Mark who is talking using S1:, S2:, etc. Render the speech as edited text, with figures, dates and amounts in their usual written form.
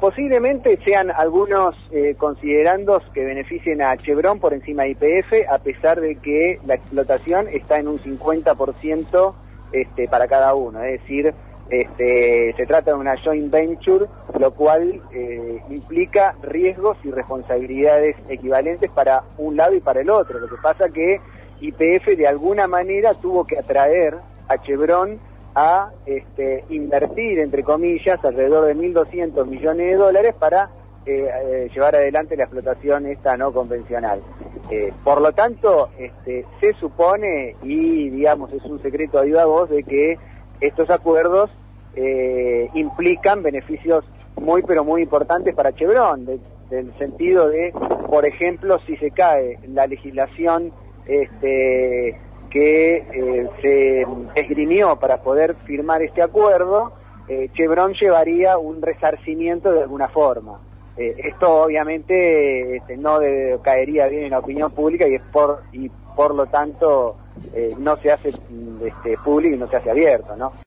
S1: Posiblemente sean algunos considerandos que beneficien a Chevron por encima de YPF, a pesar de que la explotación está en un 50% para cada uno, es decir, se trata de una joint venture, lo cual implica riesgos y responsabilidades equivalentes para un lado y para el otro. Lo que pasa que YPF de alguna manera tuvo que atraer a Chevron a invertir, entre comillas, alrededor de 1.200 millones de dólares para llevar adelante la explotación esta no convencional. Por lo tanto, se supone, y digamos es un secreto a viva voz, de que estos acuerdos implican beneficios muy pero muy importantes para Chevron, del sentido de, por ejemplo, si se cae la legislación que se esgrimió para poder firmar este acuerdo, Chevron llevaría un resarcimiento de alguna forma. Esto obviamente no caería bien en la opinión pública y por lo tanto no se hace público y no se hace abierto, ¿no?